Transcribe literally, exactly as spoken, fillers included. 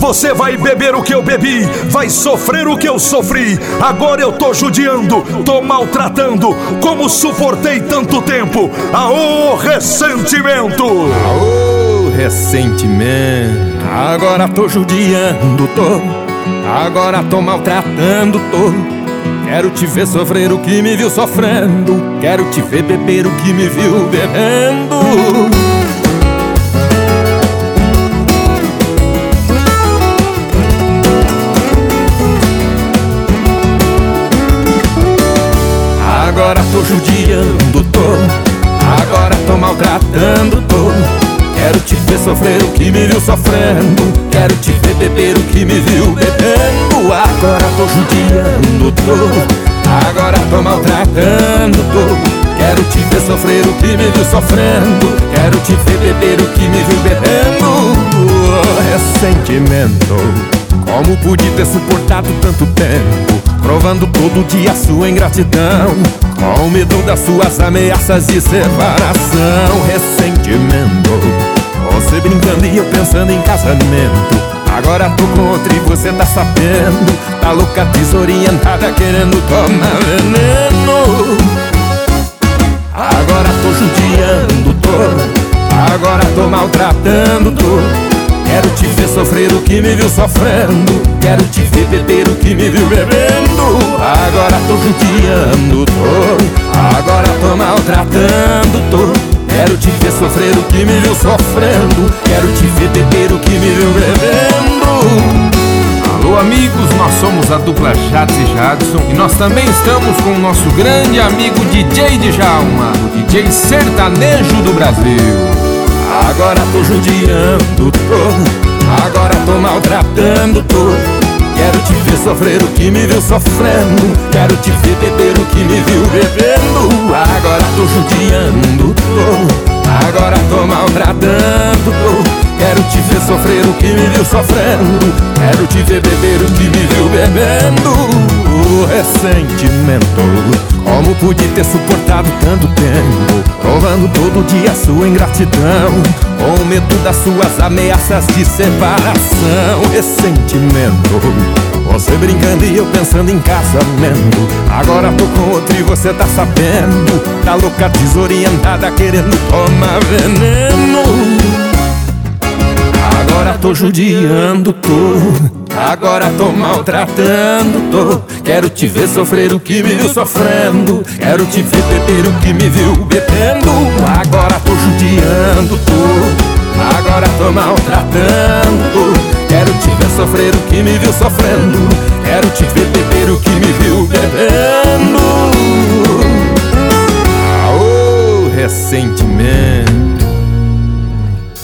Você vai beber o que eu bebi, vai sofrer o que eu sofri. Agora eu tô judiando, tô maltratando. Como suportei tanto tempo? Aô, ressentimento! Aô, ressentimento. Agora tô judiando, tô. Agora tô maltratando, tô. Quero te ver sofrer o que me viu sofrendo. Quero te ver beber o que me viu bebendo. Agora tô judiando, tô. Agora tô maltratando, tô. Quero te ver sofrer o que me viu sofrendo. Quero te ver beber o que me viu bebendo. Agora tô judiando, tô. Agora tô maltratando, tô. Quero te ver sofrer o que me viu sofrendo. Quero te ver beber o que me viu bebendo. Ressentimento. Como pude ter suportado tanto tempo, provando todo dia a sua ingratidão, com medo das suas ameaças de separação. Ressentimento. Você brincando e eu pensando em casamento. Agora tô com outro e você tá sabendo. Tá louca, desorientada, querendo tomar veneno. Agora tô judiando, tô. Agora tô maltratando, tô. Quero te ver sofrer o que me viu sofrendo. Quero te ver beber o que me viu bebendo. Agora tô judiando, tô. Agora tô maltratando, tô. Quero te ver sofrer o que me viu sofrendo. Quero te ver beber o que me viu bebendo. Alô amigos, nós somos a dupla Jades e Jadson. E nós também estamos com o nosso grande amigo D J Djalma, o D J sertanejo do Brasil. Agora tô judiando, tô. Agora tô maltratando, tô. Quero te ver sofrer o que me viu sofrendo. Quero te ver beber o que me viu bebendo. Agora tô judiando, tô. Agora tô maltratando, tô. Quero te ver sofrer o que me viu sofrendo. Quero te ver beber o que me viu bebendo. Ressentimento. Como pude ter suportado tanto tempo, provando todo dia a sua ingratidão, com medo das suas ameaças de separação. Ressentimento. Você brincando e eu pensando em casamento. Agora tô com outro e você tá sabendo. Tá louca, desorientada, querendo tomar veneno. Agora tô judiando, tô. Agora tô maltratando, tô. Quero te ver sofrer o que me viu sofrendo. Quero te ver beber o que me viu bebendo. Agora tô judiando, tô. Agora tô maltratando, tô. Quero te ver sofrer o que me viu sofrendo. Quero te ver beber o que me viu bebendo. Aô, ressentimento.